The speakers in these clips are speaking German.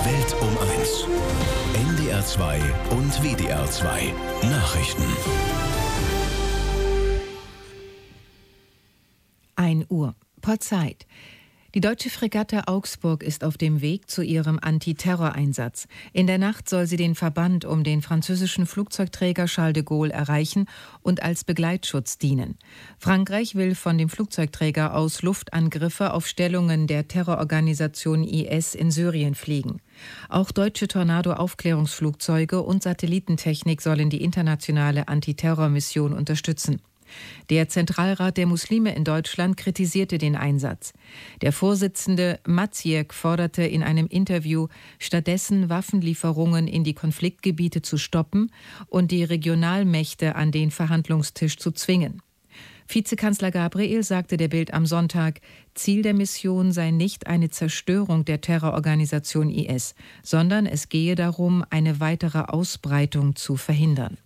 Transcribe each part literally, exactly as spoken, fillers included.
Welt um eins. N D R zwei und W D R zwei Nachrichten. ein Uhr. Port-Said. Die deutsche Fregatte Augsburg ist auf dem Weg zu ihrem Antiterror-Einsatz. In der Nacht soll sie den Verband um den französischen Flugzeugträger Charles de Gaulle erreichen und als Begleitschutz dienen. Frankreich will von dem Flugzeugträger aus Luftangriffe auf Stellungen der Terrororganisation I S in Syrien fliegen. Auch deutsche Tornado-Aufklärungsflugzeuge und Satellitentechnik sollen die internationale Antiterrormission unterstützen. Der Zentralrat der Muslime in Deutschland kritisierte den Einsatz. Der Vorsitzende Maciek forderte in einem Interview, stattdessen Waffenlieferungen in die Konfliktgebiete zu stoppen und die Regionalmächte an den Verhandlungstisch zu zwingen. Vizekanzler Gabriel sagte der Bild am Sonntag, Ziel der Mission sei nicht eine Zerstörung der Terrororganisation I S, sondern es gehe darum, eine weitere Ausbreitung zu verhindern.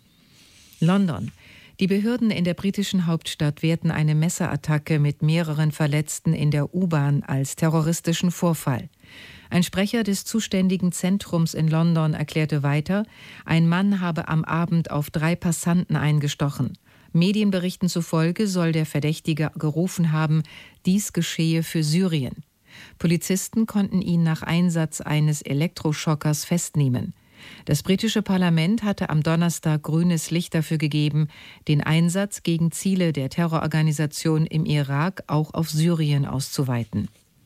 London. Die Behörden in der britischen Hauptstadt werten eine Messerattacke mit mehreren Verletzten in der U-Bahn als terroristischen Vorfall. Ein Sprecher des zuständigen Zentrums in London erklärte weiter, ein Mann habe am Abend auf drei Passanten eingestochen. Medienberichten zufolge soll der Verdächtige gerufen haben, dies geschehe für Syrien. Polizisten konnten ihn nach Einsatz eines Elektroschockers festnehmen. Das britische Parlament hatte am Donnerstag grünes Licht dafür gegeben, den Einsatz gegen Ziele der Terrororganisation im Irak auch auf Syrien auszuweiten.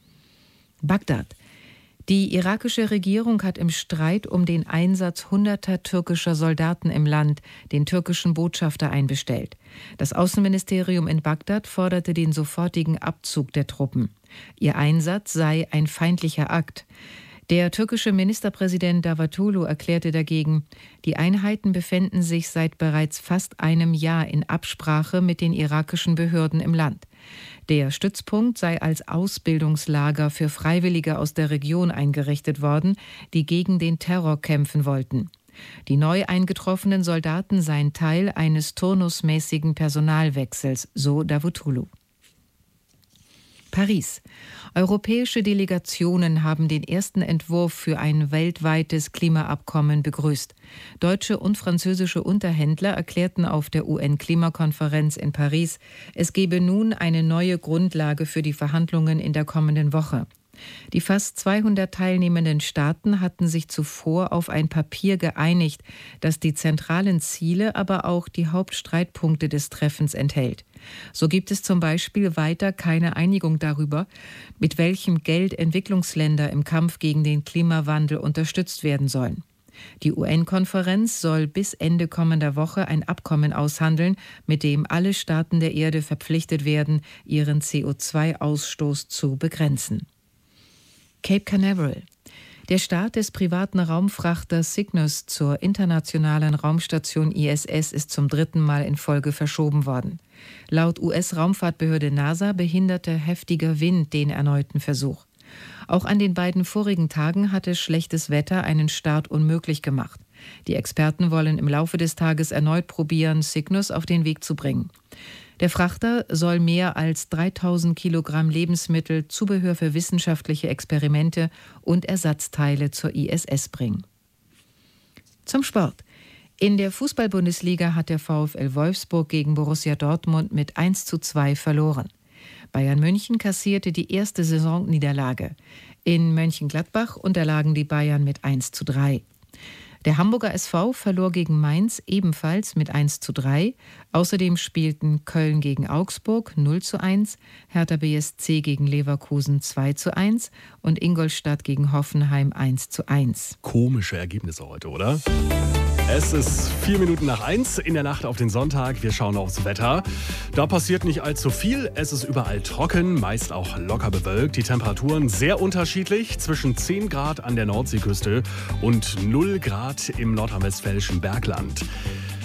Bagdad. Die irakische Regierung hat im Streit um den Einsatz hunderter türkischer Soldaten im Land den türkischen Botschafter einbestellt. Das Außenministerium in Bagdad forderte den sofortigen Abzug der Truppen. Ihr Einsatz sei ein feindlicher Akt. Der türkische Ministerpräsident Davutoglu erklärte dagegen, die Einheiten befänden sich seit bereits fast einem Jahr in Absprache mit den irakischen Behörden im Land. Der Stützpunkt sei als Ausbildungslager für Freiwillige aus der Region eingerichtet worden, die gegen den Terror kämpfen wollten. Die neu eingetroffenen Soldaten seien Teil eines turnusmäßigen Personalwechsels, so Davutoglu. Paris. Europäische Delegationen haben den ersten Entwurf für ein weltweites Klimaabkommen begrüßt. Deutsche und französische Unterhändler erklärten auf der U N-Klimakonferenz in Paris, es gebe nun eine neue Grundlage für die Verhandlungen in der kommenden Woche. Die fast zweihundert teilnehmenden Staaten hatten sich zuvor auf ein Papier geeinigt, das die zentralen Ziele, aber auch die Hauptstreitpunkte des Treffens enthält. So gibt es zum Beispiel weiter keine Einigung darüber, mit welchem Geld Entwicklungsländer im Kampf gegen den Klimawandel unterstützt werden sollen. Die U N-Konferenz soll bis Ende kommender Woche ein Abkommen aushandeln, mit dem alle Staaten der Erde verpflichtet werden, ihren C O zwei Ausstoß zu begrenzen. Cape Canaveral. Der Start des privaten Raumfrachters Cygnus zur internationalen Raumstation I S S ist zum dritten Mal in Folge verschoben worden. Laut U S-Raumfahrtbehörde NASA behinderte heftiger Wind den erneuten Versuch. Auch an den beiden vorigen Tagen hatte schlechtes Wetter einen Start unmöglich gemacht. Die Experten wollen im Laufe des Tages erneut probieren, Cygnus auf den Weg zu bringen. Der Frachter soll mehr als dreitausend Kilogramm Lebensmittel, Zubehör für wissenschaftliche Experimente und Ersatzteile zur I S S bringen. Zum Sport. In der Fußball-Bundesliga hat der VfL Wolfsburg gegen Borussia Dortmund mit eins zu zwei verloren. Bayern München kassierte die erste Saisonniederlage. In Mönchengladbach unterlagen die Bayern mit eins zu drei. Der Hamburger S V verlor gegen Mainz ebenfalls mit eins zu drei. Außerdem spielten Köln gegen Augsburg null zu eins, Hertha B S C gegen Leverkusen zwei zu eins und Ingolstadt gegen Hoffenheim eins zu eins. Komische Ergebnisse heute, oder? Es ist vier Minuten nach eins in der Nacht auf den Sonntag. Wir schauen aufs Wetter. Da passiert nicht allzu viel. Es ist überall trocken, meist auch locker bewölkt. Die Temperaturen sehr unterschiedlich. Zwischen zehn Grad an der Nordseeküste und null Grad im nordrhein-westfälischen Bergland.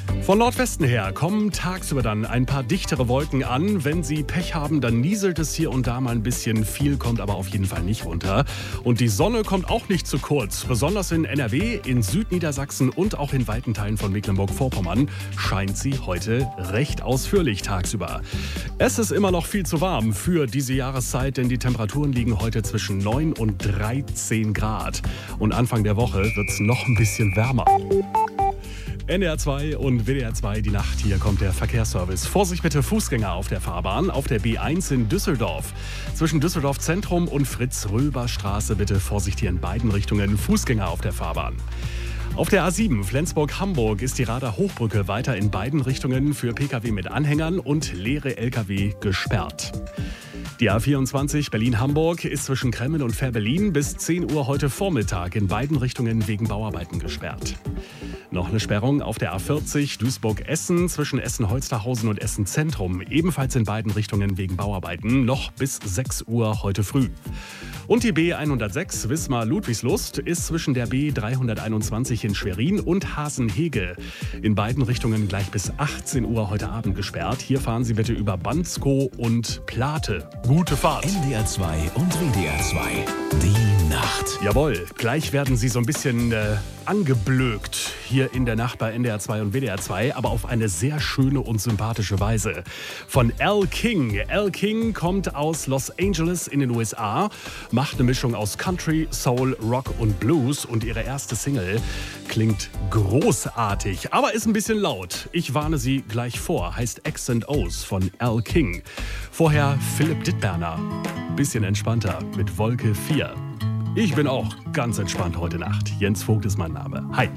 Von Nordwesten her kommen tagsüber dann ein paar dichtere Wolken an. Wenn Sie Pech haben, dann nieselt es hier und da mal ein bisschen. Viel kommt aber auf jeden Fall nicht runter. Und die Sonne kommt auch nicht zu kurz. Besonders in N R W, in Südniedersachsen und auch in weiten Teilen von Mecklenburg-Vorpommern scheint sie heute recht ausführlich tagsüber. Es ist immer noch viel zu warm für diese Jahreszeit, denn die Temperaturen liegen heute zwischen neun und dreizehn Grad. Und Anfang der Woche wird es noch ein bisschen wärmer. N D R zwei und W D R zwei, die Nacht. Hier kommt der Verkehrsservice. Vorsicht bitte, Fußgänger auf der Fahrbahn. Auf der B eins in Düsseldorf. Zwischen Düsseldorf Zentrum und Fritz-Röber-Straße bitte Vorsicht hier in beiden Richtungen. Fußgänger auf der Fahrbahn. Auf der A sieben Flensburg-Hamburg ist die Radar-Hochbrücke weiter in beiden Richtungen für Pkw mit Anhängern und leere Lkw gesperrt. Die A vierundzwanzig Berlin-Hamburg ist zwischen Kremmen und Fährberlin bis zehn Uhr heute Vormittag in beiden Richtungen wegen Bauarbeiten gesperrt. Noch eine Sperrung auf der A vierzig Duisburg-Essen zwischen Essen-Holsterhausen und Essen-Zentrum. Ebenfalls in beiden Richtungen wegen Bauarbeiten. Noch bis sechs Uhr heute früh. Und die B hundertsechs Wismar-Ludwigslust ist zwischen der B dreihunderteinundzwanzig in Schwerin und Hasenhege in beiden Richtungen gleich bis achtzehn Uhr heute Abend gesperrt. Hier fahren Sie bitte über Bansko und Plate. Gute Fahrt. N D R zwei und W D R zwei. Die Nacht. Jawohl, gleich werden Sie so ein bisschen äh, angeblökt hier in der Nacht bei N D R zwei und W D R zwei, aber auf eine sehr schöne und sympathische Weise. Von Elle King. Elle King kommt aus Los Angeles in den U S A, macht eine Mischung aus Country, Soul, Rock und Blues und ihre erste Single klingt großartig, aber ist ein bisschen laut. Ich warne Sie gleich vor, heißt X and O's von Elle King. Vorher Philipp Dittberner, bisschen entspannter mit Wolke vier. Ich bin auch ganz entspannt heute Nacht. Jens Vogt ist mein Name. Hi.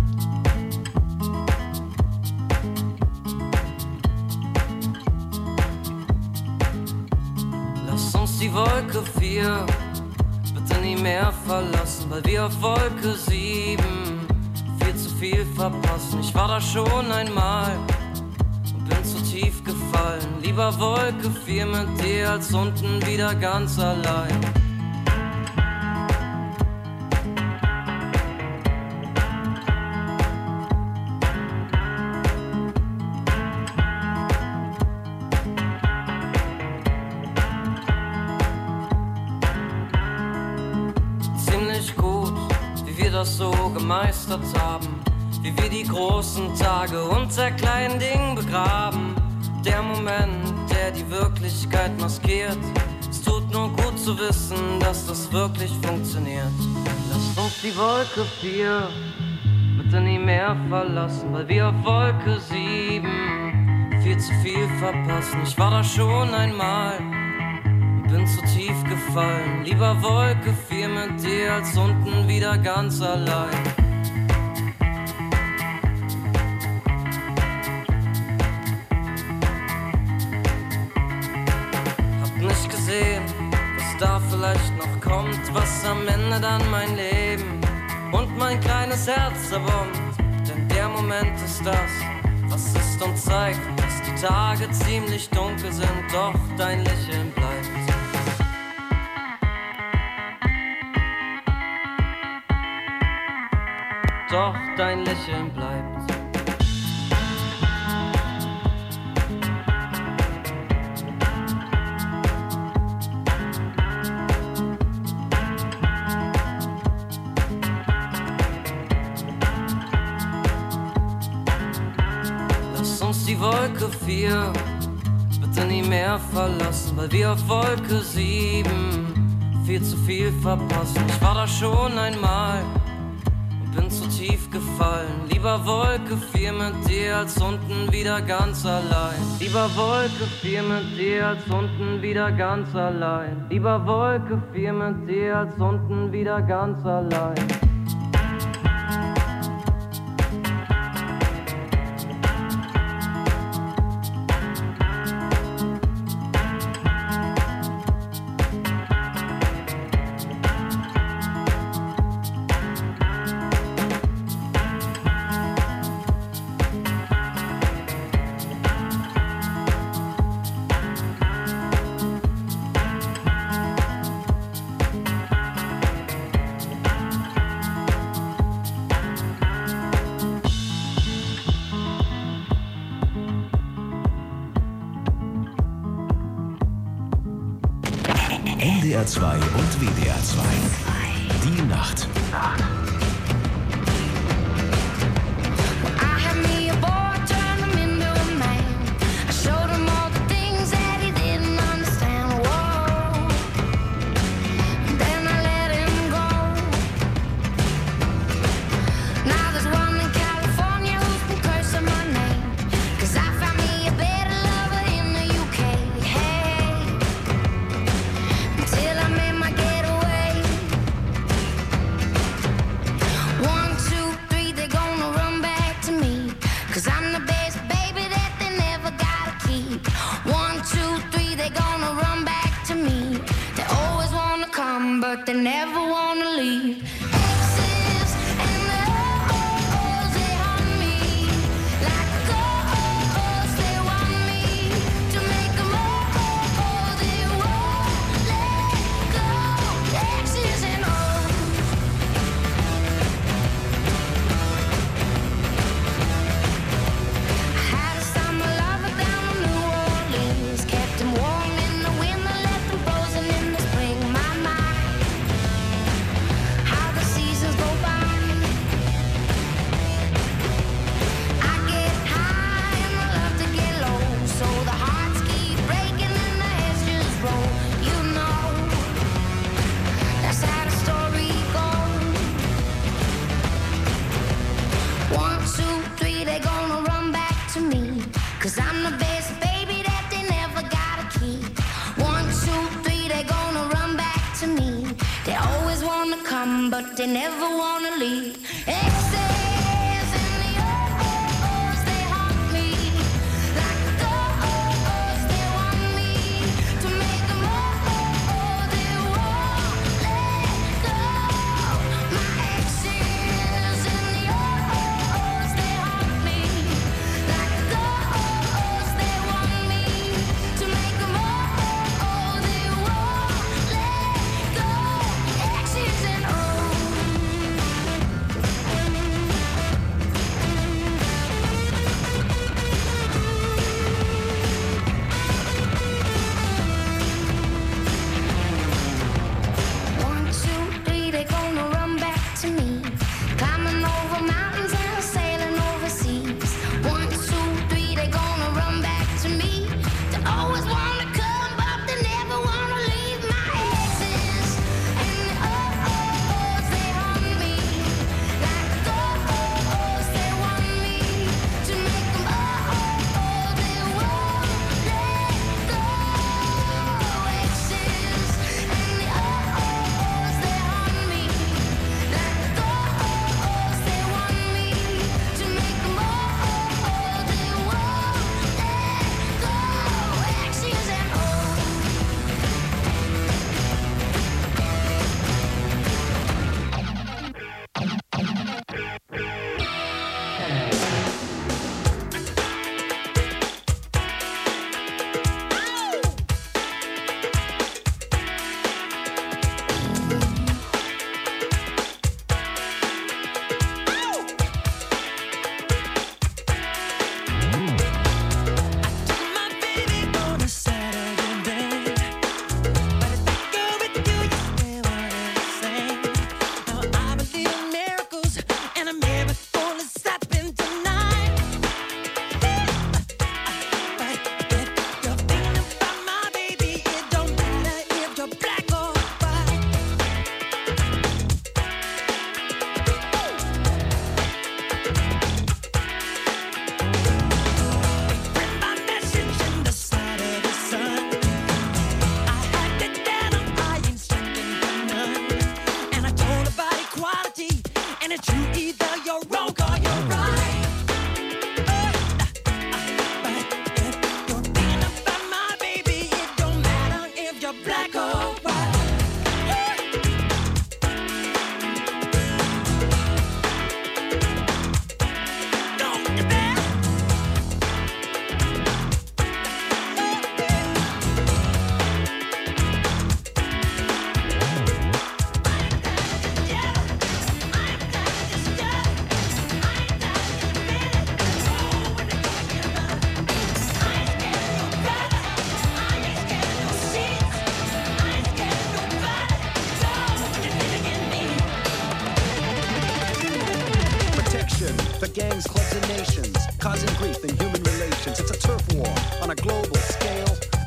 Lass uns die Wolke vier bitte nie mehr verlassen, weil wir auf Wolke sieben viel zu viel verpassen. Ich war da schon einmal und bin zu tief gefallen. Lieber Wolke vier mit dir als unten wieder ganz allein. Das so gemeistert haben, wie wir die großen Tage unter kleinen Dingen begraben. Der Moment, der die Wirklichkeit maskiert. Es tut nur gut zu wissen, dass das wirklich funktioniert. Lasst uns die Wolke vier bitte nie mehr verlassen, weil wir auf Wolke sieben viel zu viel verpassen. Ich war da schon einmal, bin zu tief gefallen. Lieber Wolke vier mit dir als unten wieder ganz allein. Hab nicht gesehen, was da vielleicht noch kommt, was am Ende dann mein Leben und mein kleines Herz zerbombt. Denn der Moment ist das, was ist und zeigt, dass die Tage ziemlich dunkel sind, doch dein Lächeln bleibt. Doch dein Lächeln bleibt. Lass uns die Wolke vier bitte nie mehr verlassen, weil wir auf Wolke sieben viel zu viel verpassen. Ich war da schon einmal, bin zu tief gefallen. Lieber Wolke vier mit dir als unten wieder ganz allein. Lieber Wolke vier mit dir als unten wieder ganz allein. Lieber Wolke vier mit dir als unten wieder ganz allein. R zwei und W D R zwei. Die Nacht. But they never wanna leave. Cause I'm the best baby that they never gotta keep. One, two, three, they gonna run back to me. They always wanna come, but they never wanna leave. Exes and the O's, they haunt me. Like the O's, they want me to make them all, they won't let go. My exes and the O's, they haunt me. Like the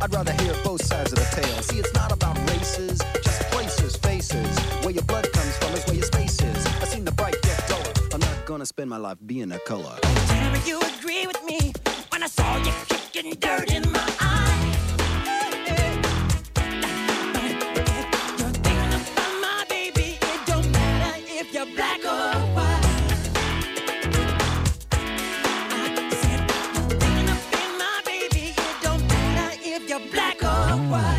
I'd rather hear both sides of the tale. See, it's not about races, just places, faces. Where your blood comes from is where your space is. I've seen the bright get duller. I'm not gonna spend my life being a color. Tell me you agree with me when I saw you kicking dirt in my eye. You're thinking about my baby. It don't matter if you're black or white. I said you're thinking about my baby. It don't matter if you're black or white.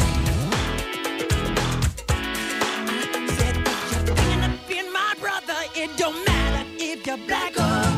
I said you're thinking about my brother. It don't matter if you're black or white.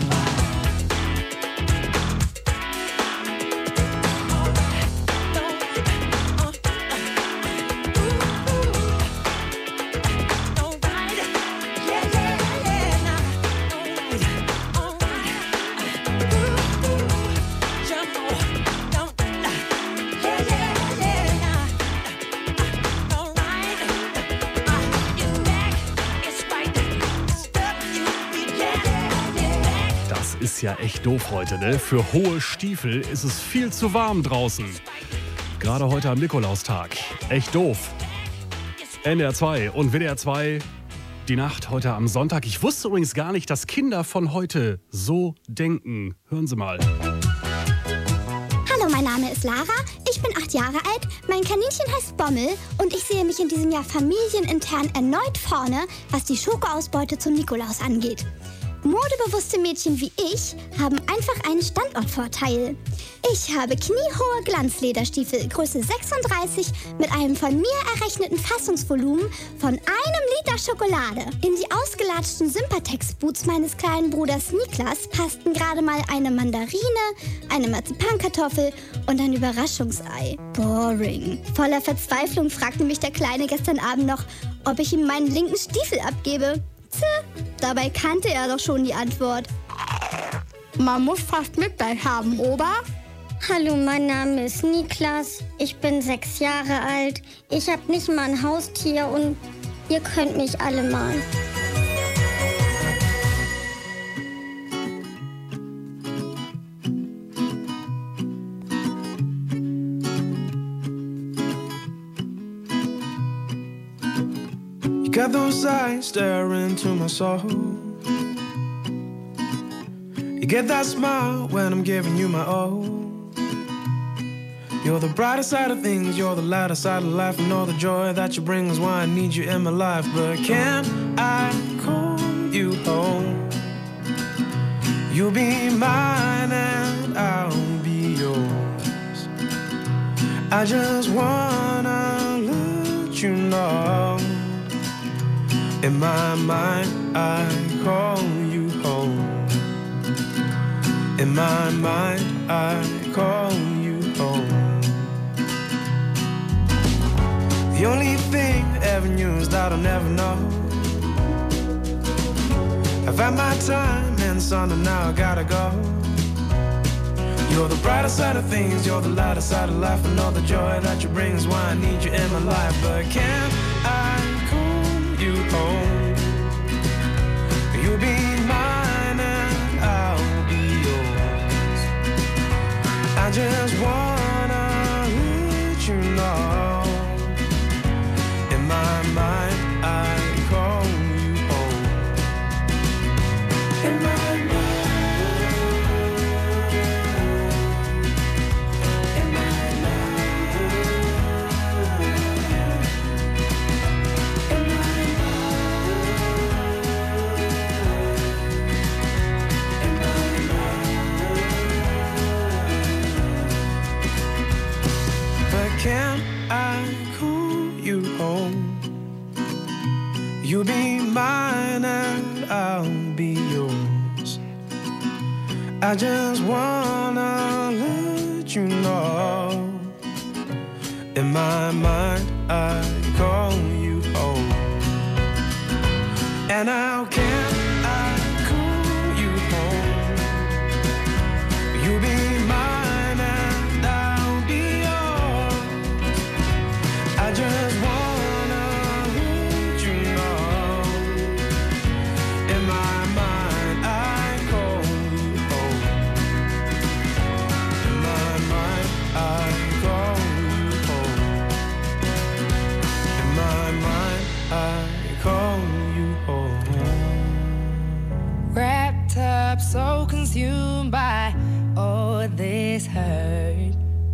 Ist ja echt doof heute, ne? Für hohe Stiefel ist es viel zu warm draußen. Gerade heute am Nikolaustag. Echt doof. N D R zwei und W D R zwei, die Nacht heute am Sonntag. Ich wusste übrigens gar nicht, dass Kinder von heute so denken. Hören Sie mal. Hallo, mein Name ist Lara, ich bin acht Jahre alt, mein Kaninchen heißt Bommel und ich sehe mich in diesem Jahr familienintern erneut vorne, was die Schokoausbeute zum Nikolaus angeht. Modebewusste Mädchen wie ich haben einfach einen Standortvorteil. Ich habe kniehohe Glanzlederstiefel, Größe sechsunddreißig, mit einem von mir errechneten Fassungsvolumen von einem Liter Schokolade. In die ausgelatschten Sympatex-Boots meines kleinen Bruders Niklas passten gerade mal eine Mandarine, eine Marzipankartoffel und ein Überraschungsei. Boring. Voller Verzweiflung fragte mich der Kleine gestern Abend noch, ob ich ihm meinen linken Stiefel abgebe. Tja, dabei kannte er doch schon die Antwort. Man muss fast Mitleid haben, oder? Hallo, mein Name ist Niklas. Ich bin sechs Jahre alt. Ich habe nicht mal ein Haustier und ihr könnt mich alle mal. Got those eyes staring into my soul. You get that smile when I'm giving you my all. You're the brighter side of things, you're the lighter side of life, and all the joy that you bring is why I need you in my life. But can I call you home? You'll be mine and I'll be yours. I just wanna let you know, in my mind, I call you home. In my mind, I call you home. The only thing I ever knew is that I'll never know. I've had my time and son, and now I gotta go. You're the brighter side of things, you're the lighter side of life, and all the joy that you bring is why I need you in my life. But can I you home? You'll be mine and I'll be yours. I just wanna let you know, in my mind I call you home. In my can I call you home? You'll be mine and I'll be yours. I just wanna let you know, in my mind I call you home. And how can I call you home? You'll be mine. I just wanna let you know, in my mind I call you home. In my mind I call you so consumed by all this hurt.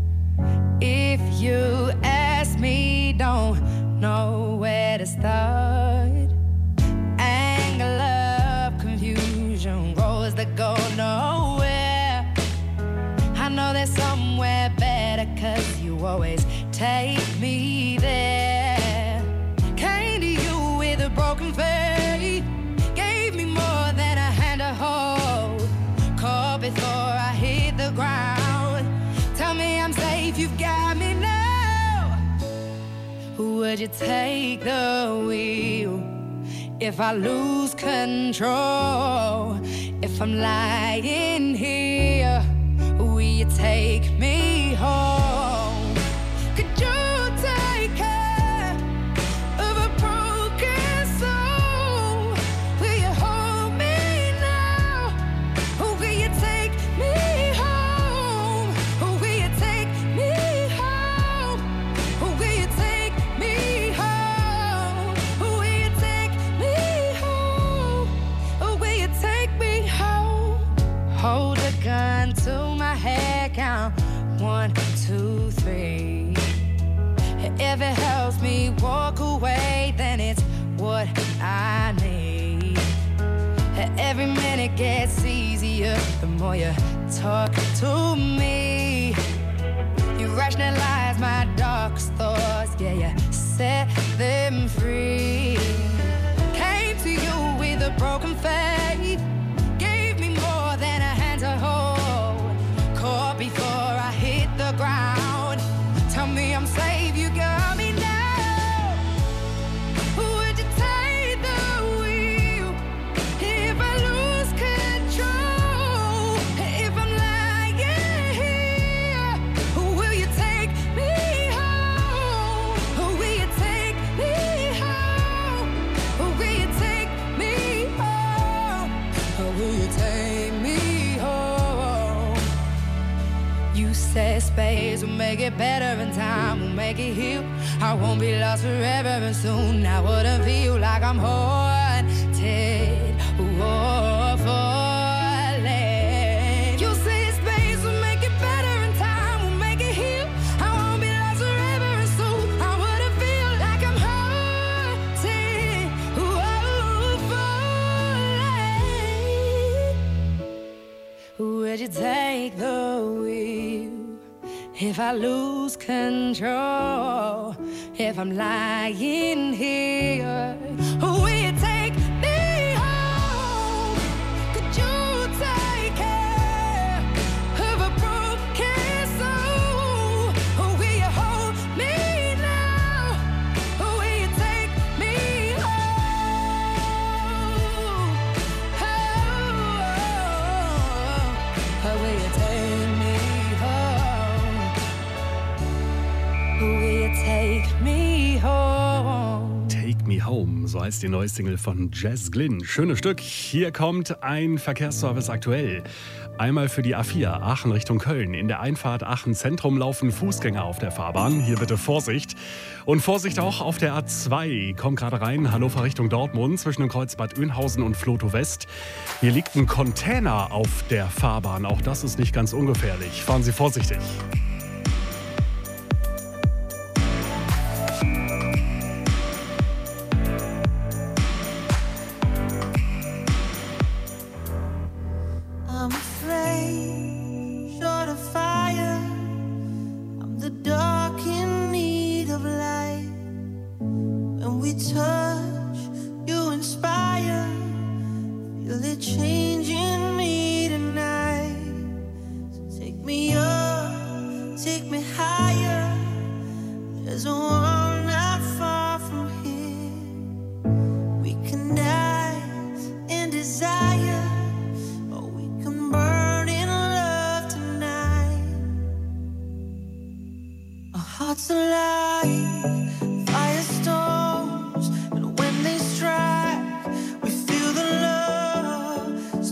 If you ask me, don't know where to start. Anger, love, confusion, roads that go nowhere. I know there's somewhere better, 'cause you always take me there. Came to you with a broken faith, gave me more than a hand to hold. Caught before I hit the ground. Tell me I'm safe, you've got me now. Would you take the wheel if I lose control? If I'm lying here, will you take me home? Could you take care of a broken soul? Will you hold me now? Or will you take me home? Or will you take me home? Or will you take me home? Or will you take me home? Or will you take me home? Hold a gun to my head, count one, two, three. If it helps me walk away, then it's what I need. Every minute gets easier the more you talk to me. You rationalize my darkest thoughts, yeah, you set them free. Came to you with a broken faith, gave me more than a hand to hold. Caught before I hit the ground. Tell me I'm safe, you got me now. Would you take the wheel if I lose control? If I'm lying here, will you take me home? Will you take me home? Will you take me home? Will you take me home? You said space will make it better and time will make it heal. I won't be lost forever and soon I wouldn't feel like I'm haunted or falling. You say space will make it better and time will make it heal. I won't be lost forever and soon I wouldn't feel like I'm haunted or falling. Would you take the wheel if I lose control? If I'm lying here, will you take me home? Could you take care of a broken soul? Or will you hold me now? Or will you take me home? Oh, or will you take me home? Will you take me home? Take Me Home, so heißt die neue Single von Jess Glynn. Schönes Stück. Hier kommt ein Verkehrsservice aktuell. Einmal für die A vier Aachen Richtung Köln. In der Einfahrt Aachen Zentrum laufen Fußgänger auf der Fahrbahn. Hier bitte Vorsicht. Und Vorsicht auch auf der A zwei. Kommt gerade rein, Hannover Richtung Dortmund, zwischen dem Kreuz Bad Oeynhausen und Flotow West. Hier liegt ein Container auf der Fahrbahn. Auch das ist nicht ganz ungefährlich. Fahren Sie vorsichtig. I'm afraid, short of fire. I'm the dark in need of light. When we touch, you inspire. Feel it changing me tonight. So take me up, take me higher. There's a world not far from here. We can dance in desire. Burn in love tonight. Our hearts alive, firestorms, and when they strike, we feel the love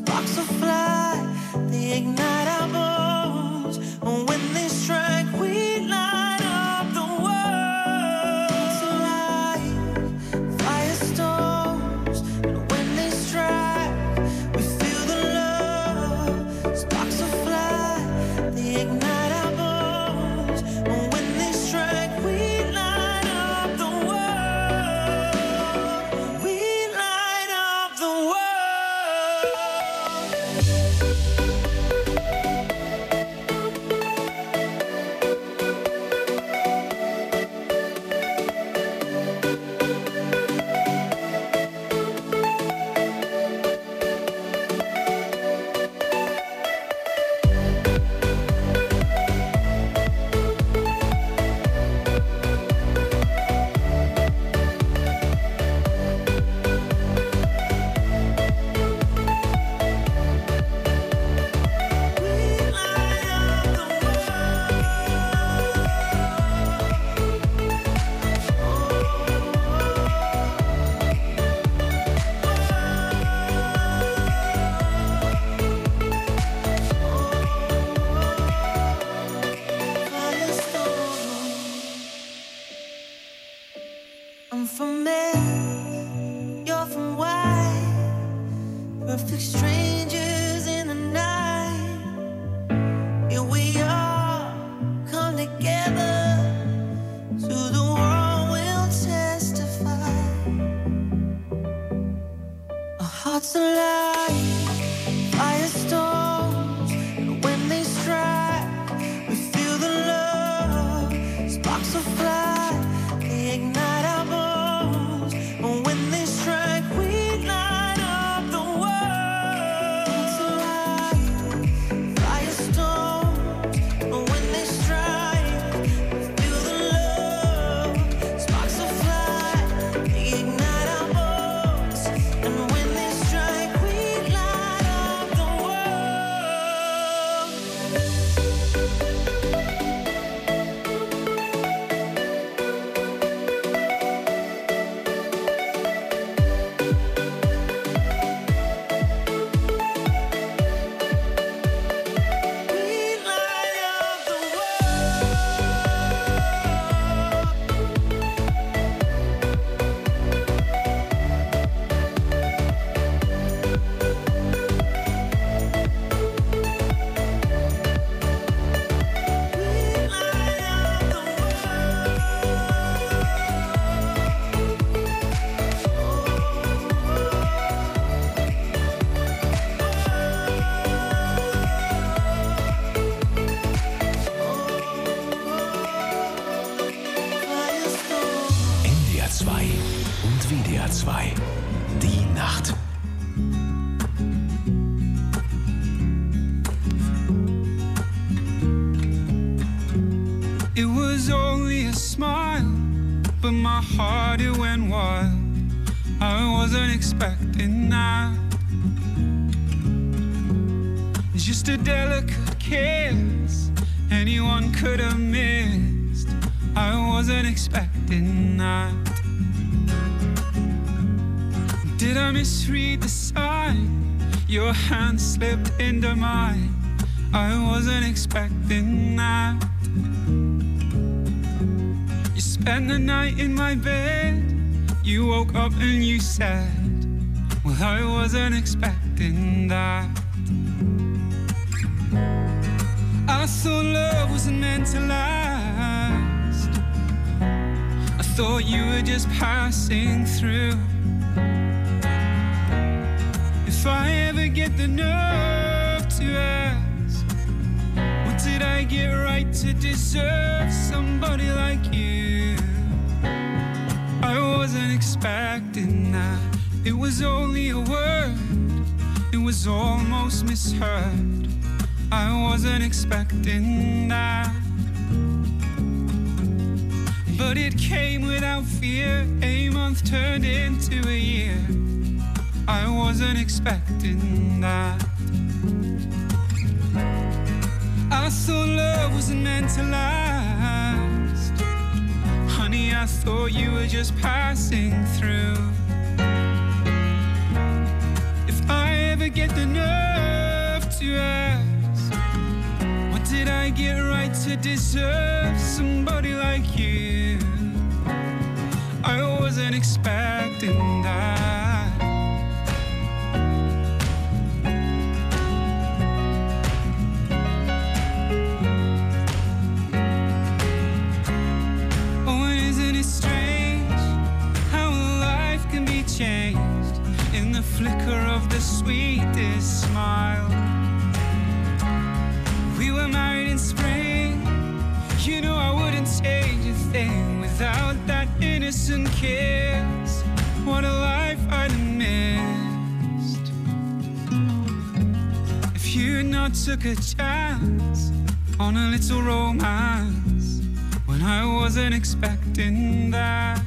perfect strangers in the night. Here we are, come together, to the world will testify. Our hearts alive, firestorms, and when they strike, we feel the love. Sparks will fly, they ignite our bones, and when they strike, we light up the world. Hearts alive, firestorms, and when they strike, we feel the love. Sparks will fly, they ignite our bones, and when they strike, we light up the world. We light up the N D R zwei und W D R zwei. Die Nacht. It was only a smile, but my heart it went wild. I wasn't expecting that. Just a delicate kiss, anyone could have missed. I wasn't expecting that. Did I misread the sign? Your hand slipped into mine. I wasn't expecting that. You spent the night in my bed. You woke up and you said, well, I wasn't expecting that. I thought love wasn't meant to last. I thought you were just passing through. If I ever get the nerve to ask, what did I get right to deserve somebody like you? I wasn't expecting that. It was only a word, it was almost misheard. I wasn't expecting that. But it came without fear. A month turned into a year. I wasn't expecting that. I thought love wasn't meant to last. Honey, I thought you were just passing through. If I ever get the nerve to ask, what did I get right to deserve somebody like you? I wasn't expecting that. Oh, and isn't it strange how life can be changed in the flicker of the sweetest smile? We were married in spring. You know I wouldn't change a thing without that innocent kiss. What a life I'd have missed if you not took a chance on a little romance when I wasn't expecting that.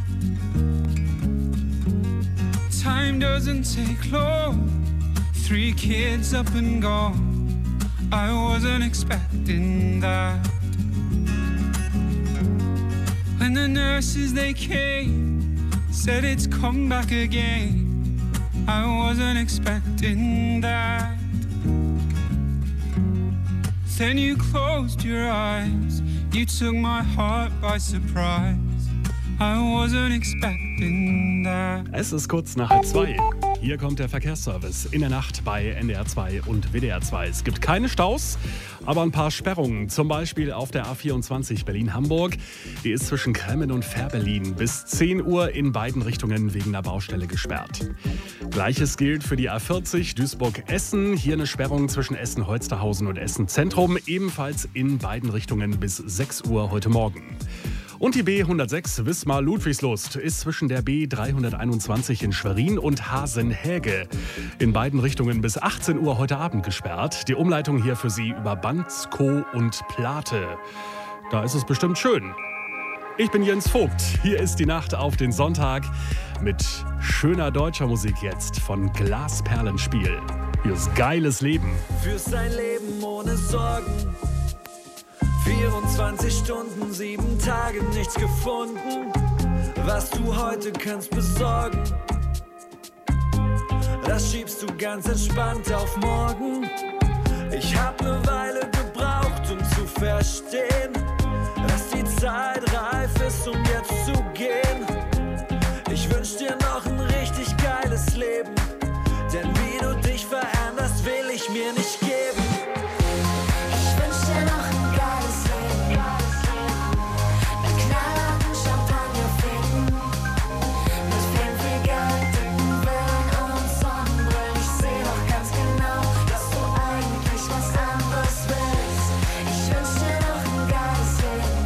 Time doesn't take long. Three kids up and gone. I wasn't expecting that. When the nurses they came, said it's come back again, I wasn't expecting that. Then you closed your eyes, you took my heart by surprise. I wasn't expecting that. Es ist kurz nach halb zwei. Hier kommt der Verkehrsservice in der Nacht bei N D R zwei und W D R zwei. Es gibt keine Staus, aber ein paar Sperrungen. Zum Beispiel auf der A vierundzwanzig Berlin-Hamburg. Die ist zwischen Kremmen und Fährberlin bis zehn Uhr in beiden Richtungen wegen einer Baustelle gesperrt. Gleiches gilt für die A vierzig Duisburg-Essen. Hier eine Sperrung zwischen Essen-Holsterhausen und Essen-Zentrum. Ebenfalls in beiden Richtungen bis sechs Uhr heute Morgen. Und die B hundertsechs Wismar-Ludwigslust ist zwischen der B dreihunderteinundzwanzig in Schwerin und Hasenhäge in beiden Richtungen bis achtzehn Uhr heute Abend gesperrt. Die Umleitung hier für Sie über Banzkow und Plate. Da ist es bestimmt schön. Ich bin Jens Vogt. Hier ist die Nacht auf den Sonntag mit schöner deutscher Musik jetzt von Glasperlenspiel. Fürs geiles Leben. Fürs sein Leben ohne Sorgen. vierundzwanzig Stunden, sieben Tage, nichts gefunden, was du heute kannst besorgen. Das schiebst du ganz entspannt auf morgen. Ich hab ne Weile gebraucht, um zu verstehen, dass die Zeit reif ist, um jetzt zu gehen. Ich wünsch dir noch ein richtig geiles Leben, denn wie du dich veränderst, will ich mir nicht geben. Ich wünsch dir noch ein geiles Leben, mit knallharten Champagnerfäden, mit viel, viel Geld, dicken Villen und Sonnenbrillen. Ich seh doch ganz genau, dass du eigentlich was anderes willst. Ich wünsch dir noch ein geiles Leben,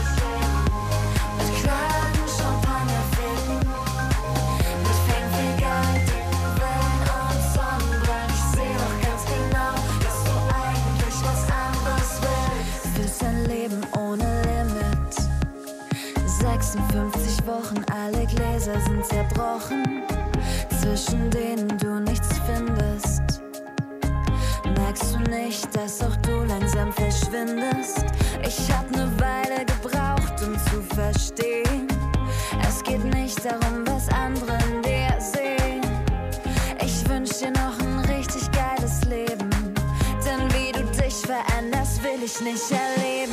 mit knallharten Champagnerfäden, mit viel, viel Geld, dicken Villen und Sonnenbrillen. Ich seh doch ganz genau, dass du eigentlich was anderes willst. Fürs ein Leben ohne Limit. sechsundfünfzig Wochen, alle Gläser sind zerbrochen, zwischen denen du nichts findest. Merkst du nicht, dass auch du langsam verschwindest? Ich hab ne Weile gebraucht, um zu verstehen, es geht nicht darum, was andere in dir sehen. Ich wünsch dir noch ein richtig geiles Leben, denn wie du dich veränderst, will ich nicht erleben.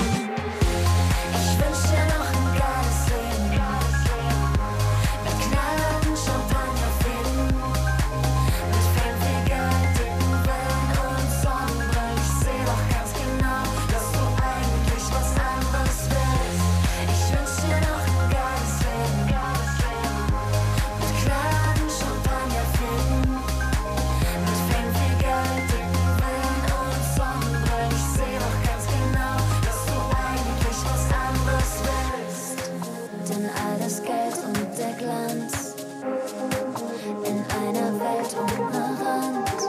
Ich wünsch dir noch ein geiles Leben, mit knallharten Champagnerfäden, mit viel, viel Geld, dicken Villen und Sonnenbrillen. Ich seh doch ganz genau, dass du eigentlich was anderes willst. Ich wünsch dir noch ein geiles Leben, mit knallharten Champagnerfäden, mit viel, viel Geld, dicken Villen und Sonnenbrillen. Ich seh doch ganz genau, dass du eigentlich was anderes willst. Denn all das Geld und der Glanz in einer Welt ohne Rand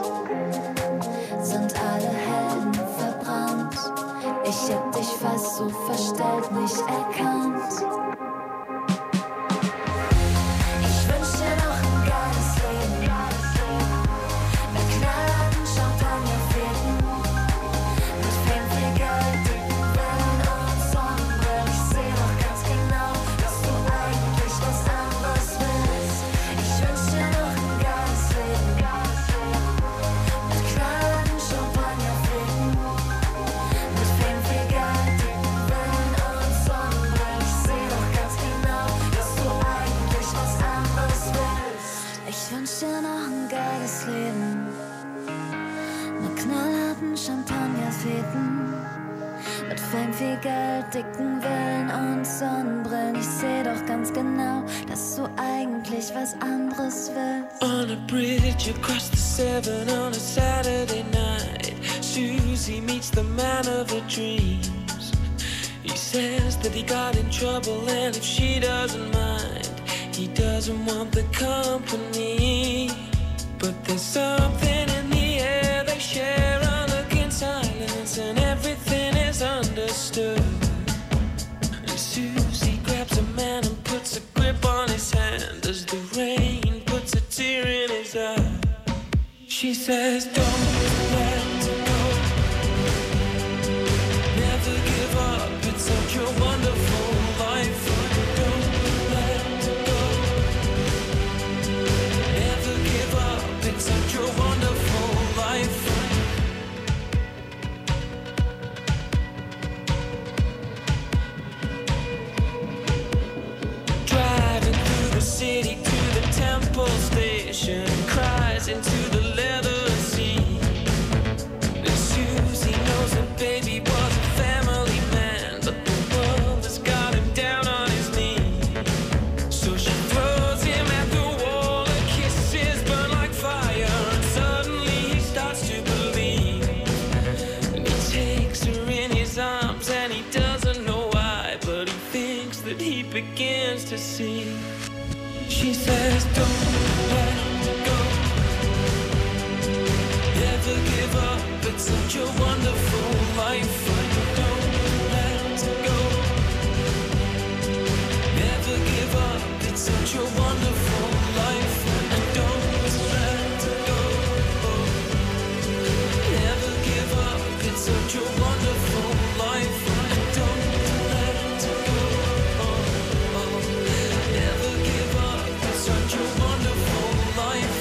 sind alle Helden verbrannt. Ich hab dich fast so verstellt nicht erkannt. Ich wünsch dir noch ein geiles Leben, mit knallharten Champagnerfäden, mit viel, viel Geld, dicken Villen und Sonnenbrillen. Ich seh doch ganz genau, dass du eigentlich was anderes willst. Ich wünsch dir noch ein geiles Leben, mit knallharten Champagnerfäden, mit viel, viel Geld, dicken Villen und Sonnenbrillen. Ich seh doch ganz genau, dass du eigentlich was anderes willst. Ich wünsch dir noch ein geiles Leben mit knallharten Champagnerfäden, mit Fame, viel Geld, dicken Villen und Sonnenbrillen. Ich seh doch ganz genau, dass du eigentlich was anderes willst. On a bridge across the Severn on a Saturday night, Susie meets the man of her dreams. He says that he got in trouble and if she doesn't mind, he doesn't want the company. But there's something in the air they share, unlooking silence, and everything is understood. And Susie grabs a man and puts a grip on his hand as the rain puts a tear in his eye. She says, don't let it go, never give up, it's such a wonderful life. Don't let it go, never give up, it's such a wonderful life. Driving through the city to the temple station, cries into the leather seat. And Susie knows that baby was a family man, but the world has got him down on his knees. So she throws him at the wall, her kisses burn like fire, and suddenly he starts to believe. And he takes her in his arms and he doesn't know why, but he thinks that he begins to see. She says, don't let go, never give up, it's such a wonderful life. Don't let go, never give up, it's such a wonderful life. And don't let go, never give up, it's such a wonderful life. And don't let go, never give up, it's such a wonderful life.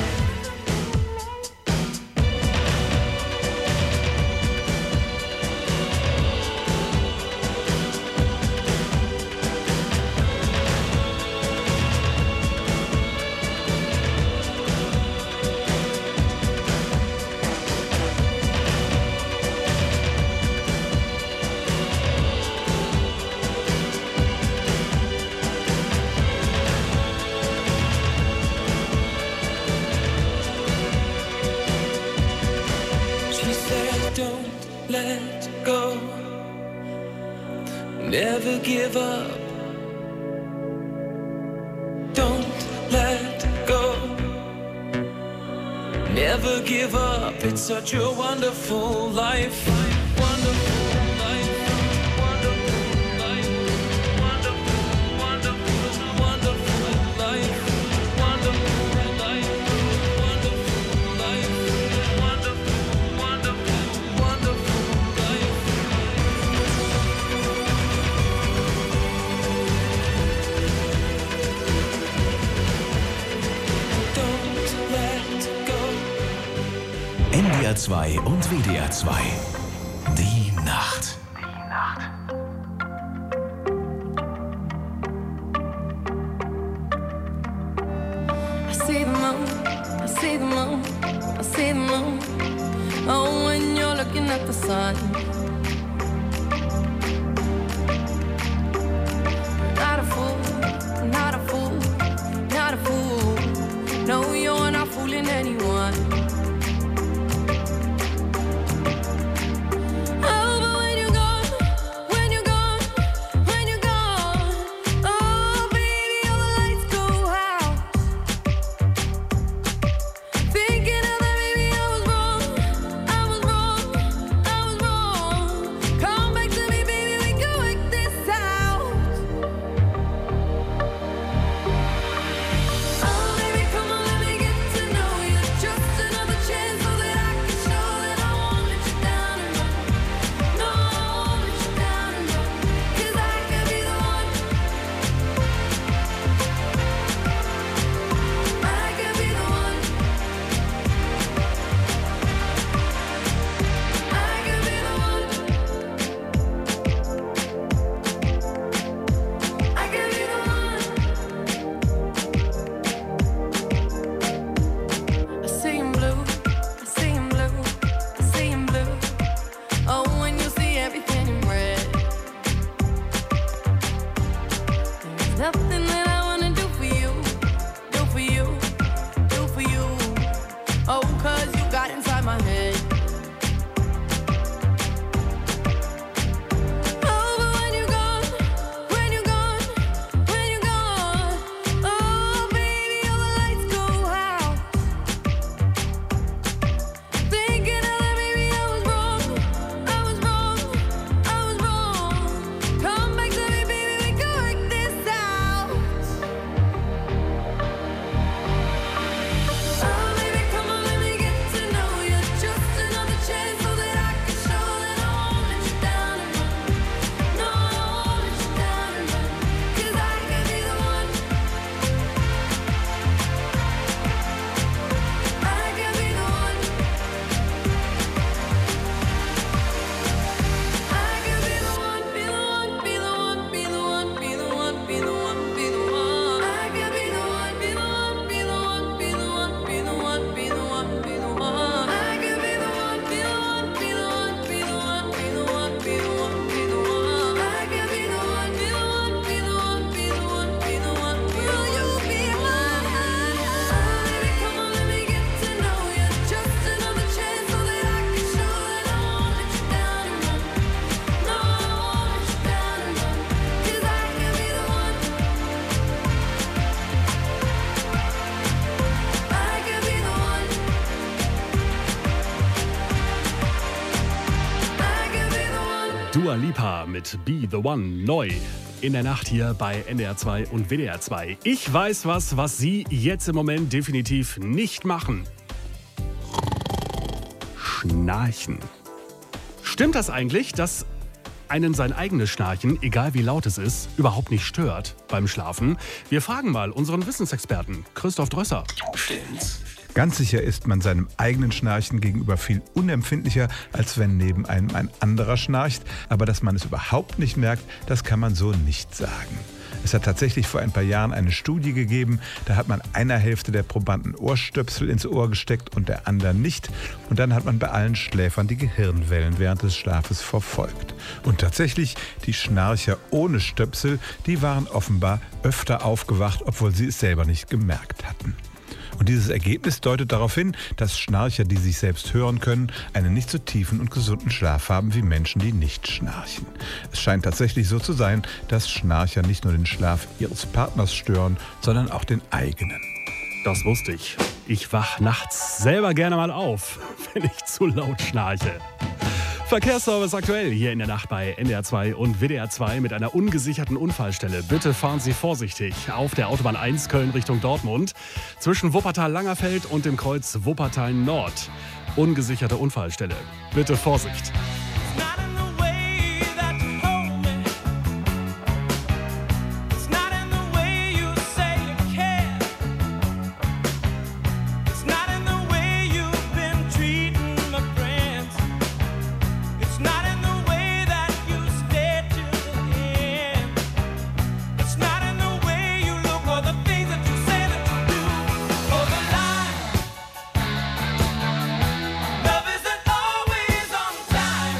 She said, don't let go, never give up. Don't let go, never give up. It's such a wonderful life. Wonderful life. Wonderful life. Wonderful, wonderful, wonderful life. Wonderful life. Wonderful life. Wonderful, wonderful, wonderful life. Don't let go. N D R zwei und W D R zwei. Die Nacht. I see the moon, I see the moon, I see the moon. Oh, when you're looking at the sun. Not a fool, not a fool, not a fool. No, you're not fooling anyone. Oh, but when you're gone, when you're gone, when you're gone, oh, baby, all the lights go out. Thinking of that, baby, I was wrong, I was wrong, I was wrong. Dua Lipa mit Be The One, neu in der Nacht hier bei N D R zwei und W D R zwei. Ich weiß was, was Sie jetzt im Moment definitiv nicht machen. Schnarchen. Stimmt das eigentlich, dass einen sein eigenes Schnarchen, egal wie laut es ist, überhaupt nicht stört beim Schlafen? Wir fragen mal unseren Wissensexperten Christoph Drösser. Stimmt's? Ganz sicher ist man seinem eigenen Schnarchen gegenüber viel unempfindlicher, als wenn neben einem ein anderer schnarcht. Aber dass man es überhaupt nicht merkt, das kann man so nicht sagen. Es hat tatsächlich vor ein paar Jahren eine Studie gegeben, da hat man einer Hälfte der Probanden Ohrstöpsel ins Ohr gesteckt und der anderen nicht. Und dann hat man bei allen Schläfern die Gehirnwellen während des Schlafes verfolgt. Und tatsächlich, die Schnarcher ohne Stöpsel, die waren offenbar öfter aufgewacht, obwohl sie es selber nicht gemerkt hatten. Und dieses Ergebnis deutet darauf hin, dass Schnarcher, die sich selbst hören können, einen nicht so tiefen und gesunden Schlaf haben wie Menschen, die nicht schnarchen. Es scheint tatsächlich so zu sein, dass Schnarcher nicht nur den Schlaf ihres Partners stören, sondern auch den eigenen. Das wusste ich. Ich wach nachts selber gerne mal auf, wenn ich zu laut schnarche. Verkehrsservice aktuell hier in der Nacht bei N D R zwei und W D R zwei mit einer ungesicherten Unfallstelle. Bitte fahren Sie vorsichtig auf der Autobahn eins Köln Richtung Dortmund zwischen Wuppertal-Langerfeld und dem Kreuz Wuppertal-Nord. Ungesicherte Unfallstelle. Bitte Vorsicht. Love isn't always on time.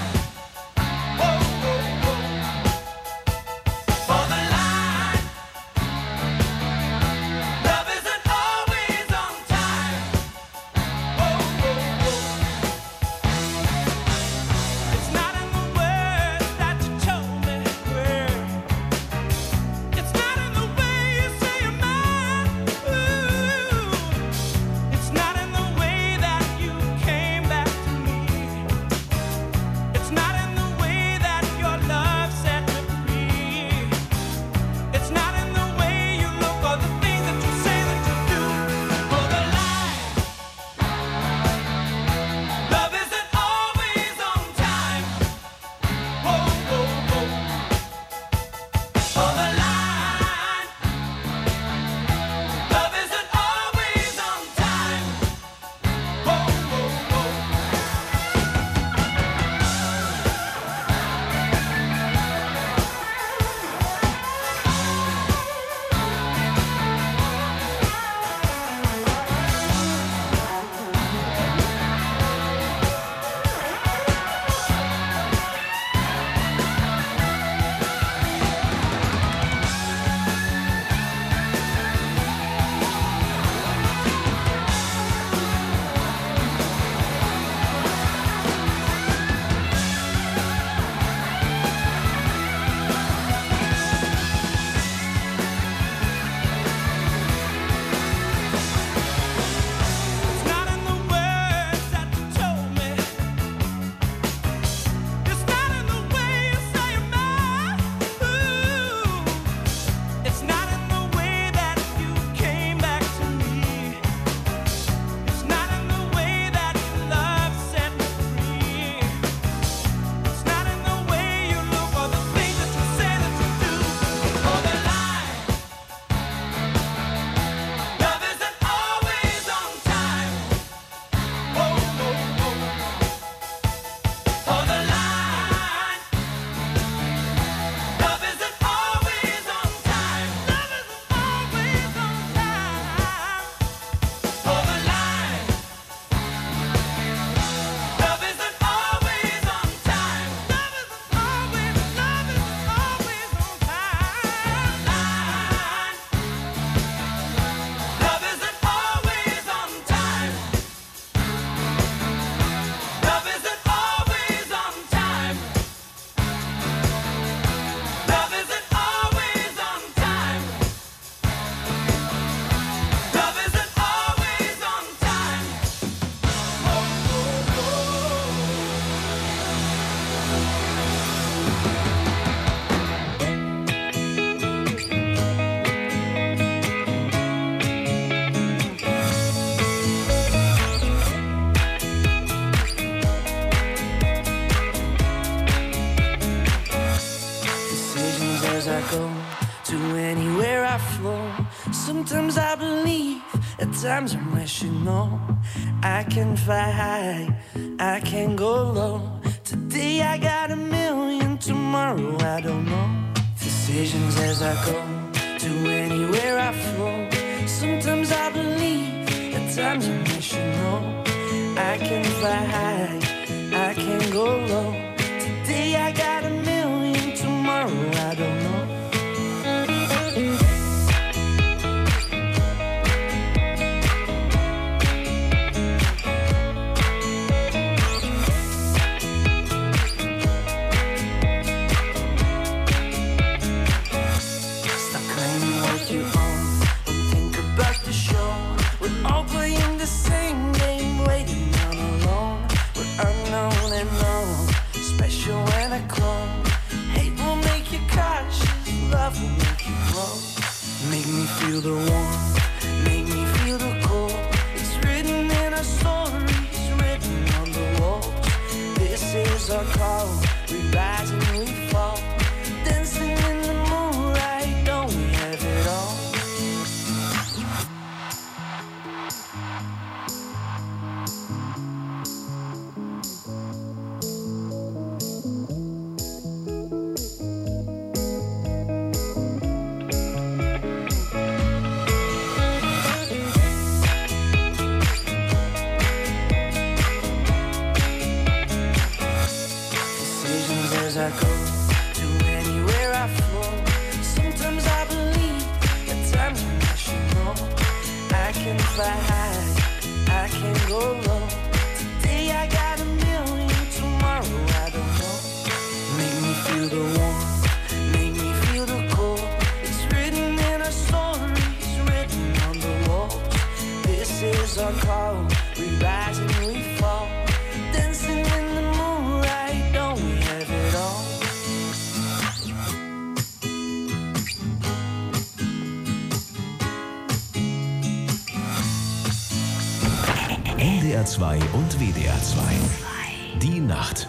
times I wish you know I can fly high, I can go low. Today I got a million, tomorrow I don't know. Decisions as I go, to anywhere I flow. Sometimes I believe, at times I wish you know I can fly high, I can go low. Today I got a million, tomorrow I don't know. Make me feel the warmth, make me feel the cold. It's written in our stories, written on the walls. This is our call, we rise and we fall. Dancing in the moonlight, don't we have it all? As I go to anywhere I flow. Sometimes I believe, at times I wish you know I can fly high, I can go low. Today I got a million, tomorrow I don't know. Make me feel the warmth, make me feel the cold. It's written in our stories, written on the walls. This is our call, we rise and we fall. Dancing in the moonlight, don't we have it all? N D R zwei und W D R zwei. Die Nacht.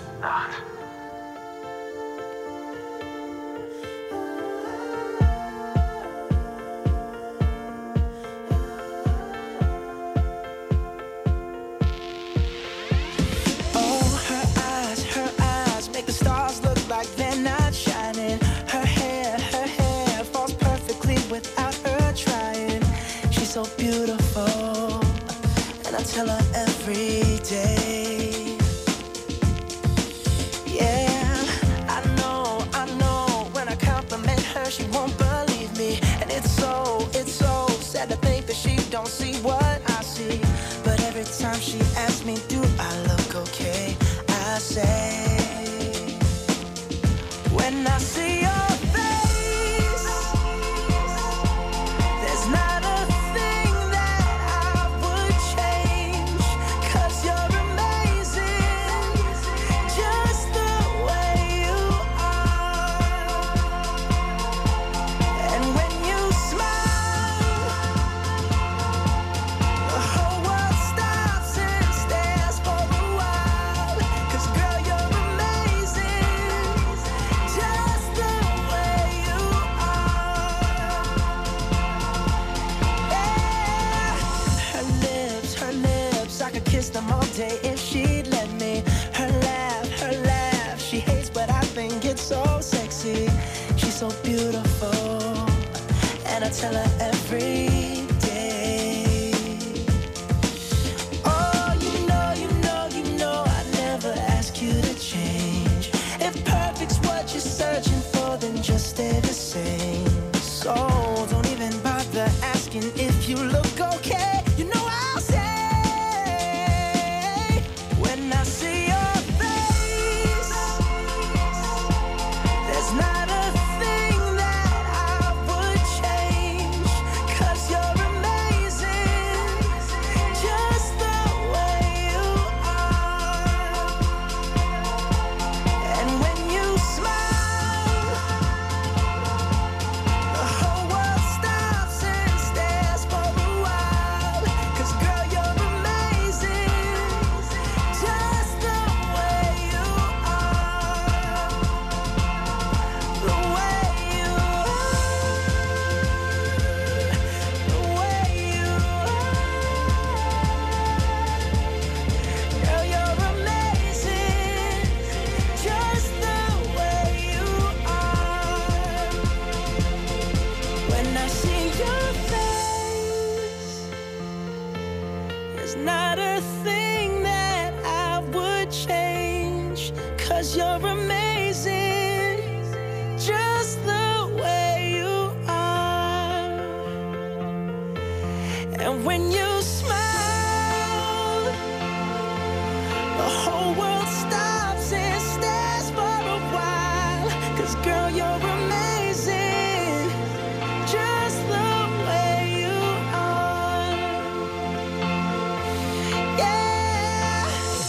So beautiful, and I tell her every day. Yeah, I know, I know. When I compliment her, she won't believe me, and it's so, it's so sad to think that she don't see what I see. But every time she asks me, do I look okay? I say, when I see your face, there's not a them all day if she'd let me. Her laugh, her laugh, she hates but I think it's so sexy. She's so beautiful, and I tell her every day. Oh, you know, you know, you know I never ask you to change. If perfect's what you're searching for, then just stay the same. So don't even bother asking if you look okay. You know I'll say, when I see your face, there's not a thing that I would change. 'cause you're amazing, just the way you are. And when you smile, the whole world stops and stares for a while. 'Cause girl, you're amazing, just the way you are. Yeah.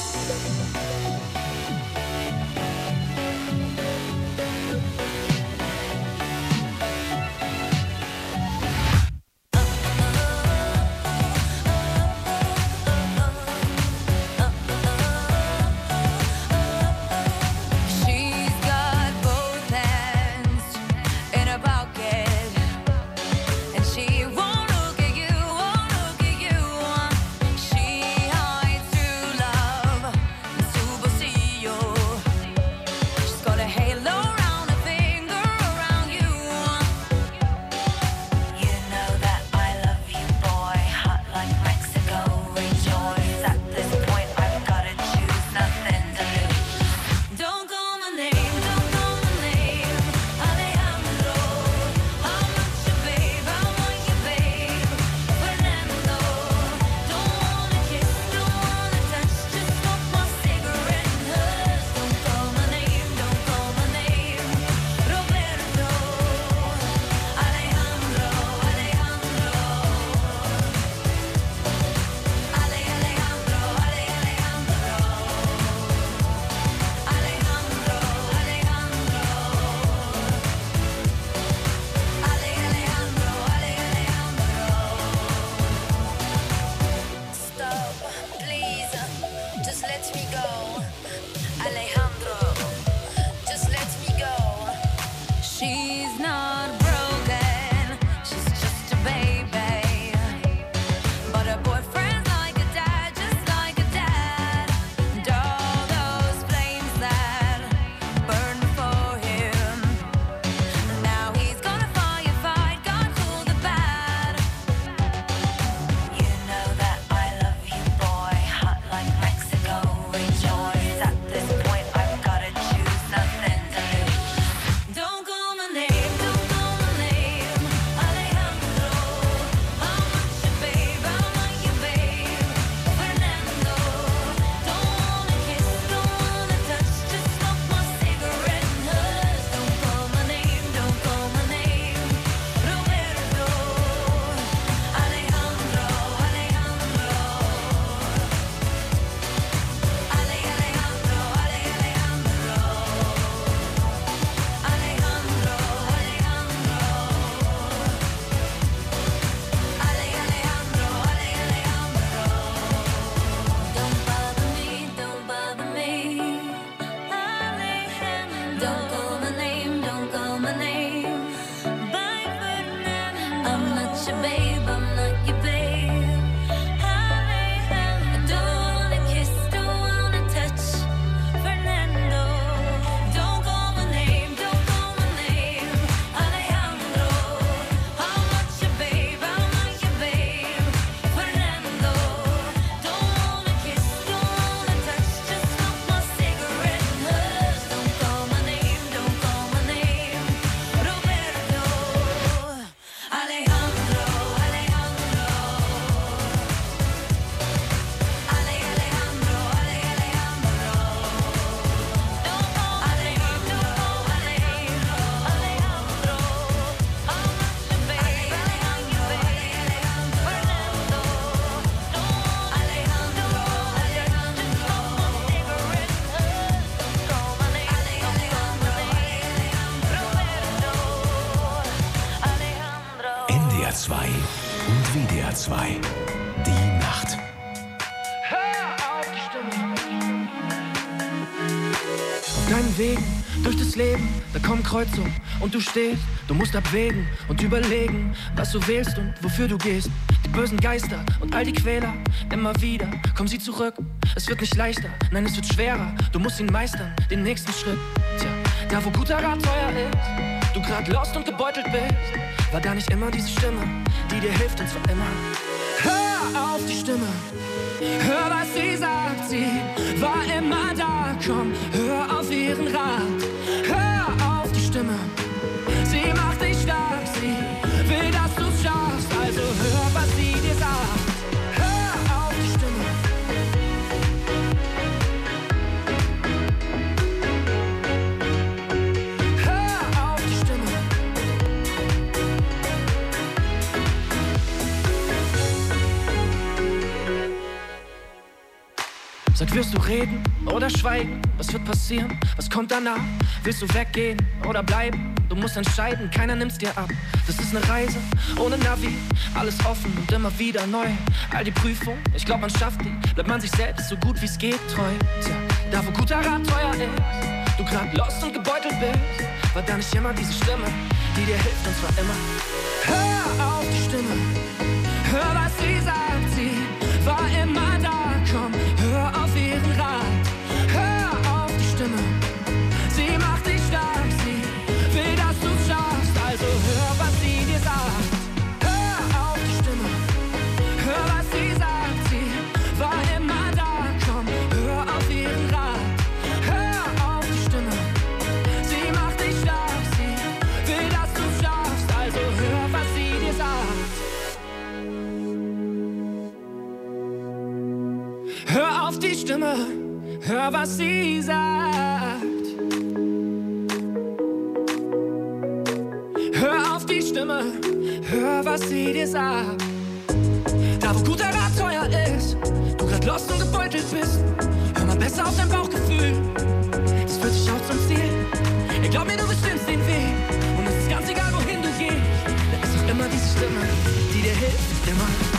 She's got both hands in her pocket, and she won't look at you, won't look at you. She hides true love in superstition. She's got a halo around her finger, around you. You know that I love you, boy, hot like Mexico. Rejoice at this point, I've gotta choose, nothing to lose. Don't call my name, don't call my name, Alejandro. I'm not your babe, I'm not your babe, Fernando. Don't wanna kiss, don't wanna touch, just smoke my cigarette and hush. Don't call my name, don't call my name, Roberto. Alejandro, Alejandro. Ale, Alejandro, Ale, Alejandro. Alejandro, Alejandro. Ale, Alejandro, Ale, Alejandro. Stop, please, just let me go. Alejandro, just let me go. She's not broken, she's just a baby. But her boyfriend's like a dad, just like a dad. And all those flames that burned before him, now he's gonna firefight, God cool the bad. You know that I love you, boy, hot like Mexico. Rejoice at this point, I've gotta choose, nothing to lose. Don't call my name, don't call my name, Alejandro. I'm not your babe, I'm not your babe, Fernando. Don't wanna kiss, don't wanna touch, just smoke my cigarette and hush. Don't call my name, don't call my name, Roberto. Alejandro, Alejandro. Ale, Alejandro, Ale, Alejandro. Alejandro, Alejandro. Ale, Alejandro, Ale, Alejandro. Don't bother me, don't bother me, Alejandro. Don't call my name, don't call my name, bye Fernando. I'm not your babe, I'm not your babe, Alejandro. Don't wanna kiss, don't wanna touch, Fernando. Don't call my name, don't call my name, Alejandro. I'm not your babe, I'm not your babe, Fernando. Don't wanna kiss, don't wanna touch, just smoke my cigarette and hush. Don't call my name, don't call my name, Roberto. Alejandro, Alejandro. Ale, Alejandro, Ale, Alejandro. Don't call my name, don't call my name, Alejandro. I'm not your babe, Alejandro, Alejandro. Fernando. Don't Alejandro, Alejandro. Cigarette and hush. Don't call my name, Alejandro, Alejandro. Roberto. Alejandro. N D R zwei und W D R zwei. Die Nacht. Auf deinen Wegen durch das Leben, da kommen Kreuzungen und du stehst. Du musst abwägen und überlegen, was du wählst und wofür du gehst. Die bösen Geister und all die Quäler, immer wieder kommen sie zurück. Es wird nicht leichter, nein, es wird schwerer. Du musst ihn meistern, den nächsten Schritt. Tja, da wo guter Rat teuer ist, du grad lost und gebeutelt bist, war da nicht immer diese Stimme, die dir hilft und zwar immer. Hör auf die Stimme, hör was sie sagt, sie war immer da. Komm, hör auf ihre Wirst du reden oder schweigen? Was wird passieren? Was kommt danach? Willst du weggehen oder bleiben? Du musst entscheiden, keiner nimmt's dir ab. Das ist eine Reise ohne Navi, alles offen und immer wieder neu. All die Prüfungen, ich glaub man schafft die, bleibt man sich selbst so gut wie's geht treu. Tja, da wo guter Rat teuer ist, du grad lost und gebeutelt bist, war da nicht immer diese Stimme, die dir hilft und zwar immer. Hör auf die Stimme, hör was sie sagt, sie war immer da, komm, hör auf ihren Rat. Hör auf die Stimme, sie macht dich stark, sie will, dass du's schaffst, also hör, was sie dir sagt. Hör auf die Stimme, hör, was sie sagt, sie war immer da, komm, hör auf ihren Rat. Hör auf die Stimme, sie macht dich stark, sie will, dass du's schaffst, also hör, was sie dir sagt. Hör auf die Stimme, hör, was sie sagt. Hör auf die Stimme, hör, was sie dir sagt. Da wo guter Rat teuer ist, du grad lost und gebeutelt bist, hör mal besser auf dein Bauchgefühl, das führt dich auch zum Ziel. Ich glaub mir, du bestimmst den Weg und es ist ganz egal, wohin du gehst, da ist doch immer diese Stimme, die dir hilft, immer.